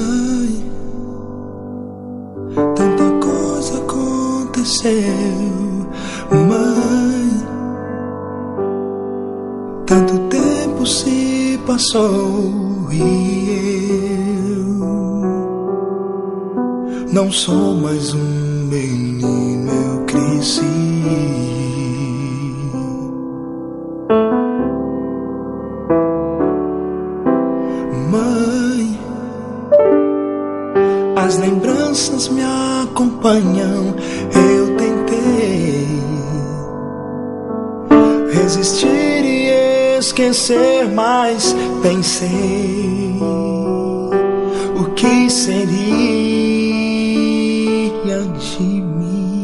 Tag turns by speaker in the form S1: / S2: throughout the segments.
S1: Mãe, tanta coisa aconteceu. Mãe, tanto tempo se passou e eu não sou mais um menino, eu cresci. Mãe, as lembranças me acompanham. Eu tentei resistir e esquecer, mas pensei o que seria de mim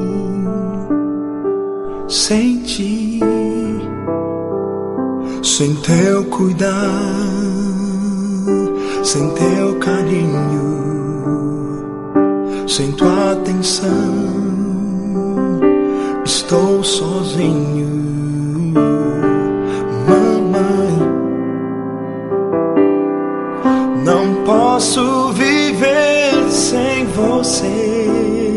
S1: sem ti, sem teu cuidar, sem teu carinho, sem tua atenção. Estou sozinho. Mamãe, não posso viver sem você.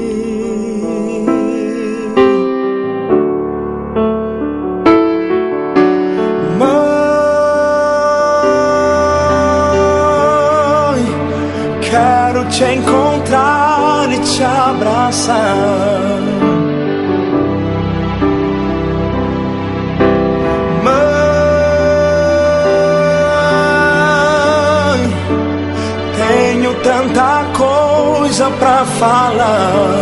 S1: Mãe, quero te encontrar e te abraçar. Tanta coisa pra falar.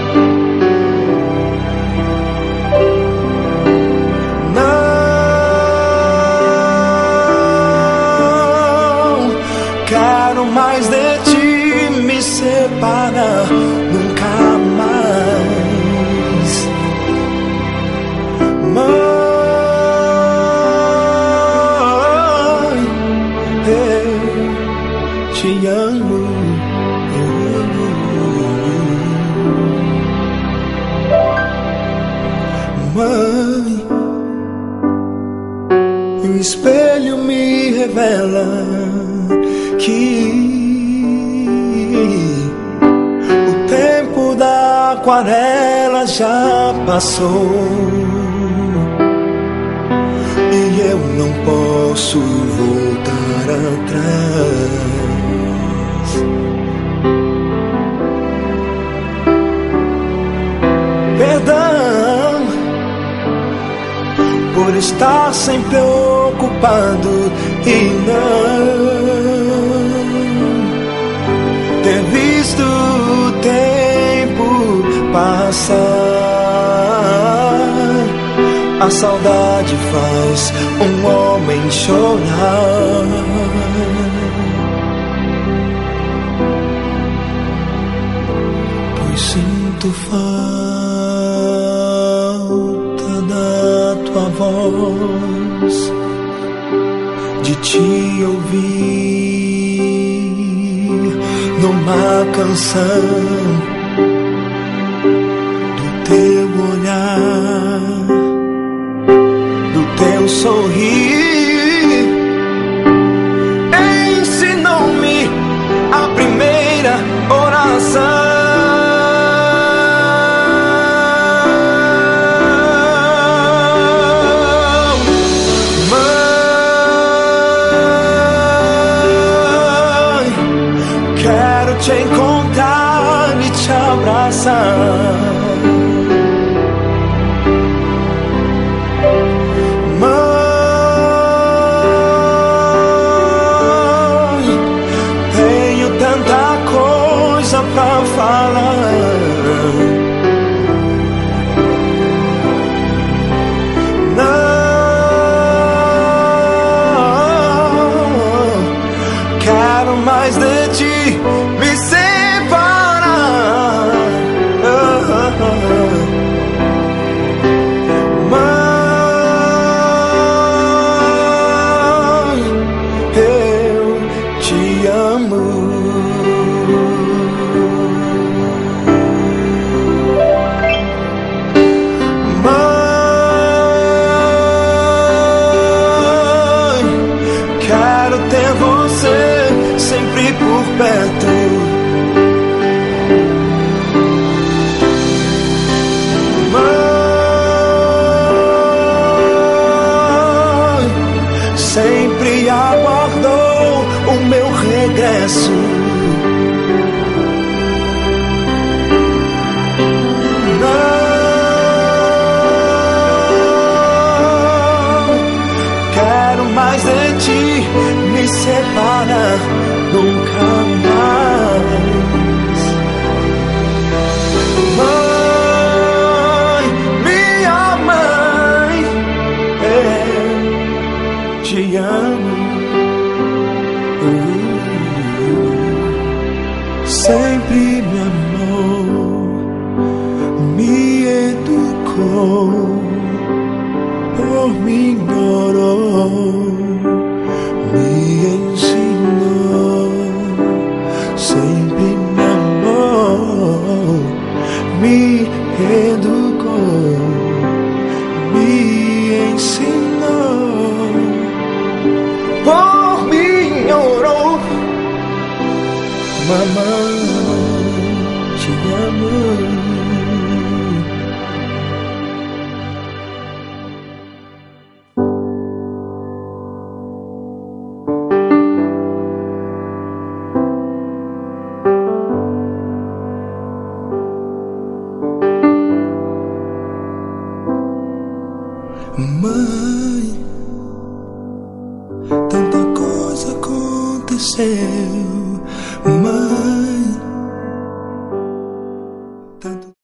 S1: Não quero mais de ti me separar, nunca mais. Mãe, eu te amo. Mãe, o espelho me revela que o tempo da aquarela já passou e eu não posso voltar atrás. Perdão por estar sempre ocupado e não ter visto o tempo passar. A saudade faz um homem chorar. Pois sinto falta da tua voz, de te ouvir numa canção, do teu olhar, do teu sorrir. Ensinou-me a primeira oração. Te encontrar e te abraçar. Mãe, tenho tanta coisa pra falar. Não quero mais de ti me separar. Mãe, eu te amo. Mãe, quero ter você sempre por por perto. Mãe, sempre aguardou o meu regresso. Mais de ti me separa nunca mais. Mãe, minha mãe, eu te amo. Sempre me amou, me educou, por mim orou, me ensinou, sempre me amou, me educou, me ensinou, por mim orou. Mamãe, te amo. Mãe, tanta coisa aconteceu. Mãe, tanto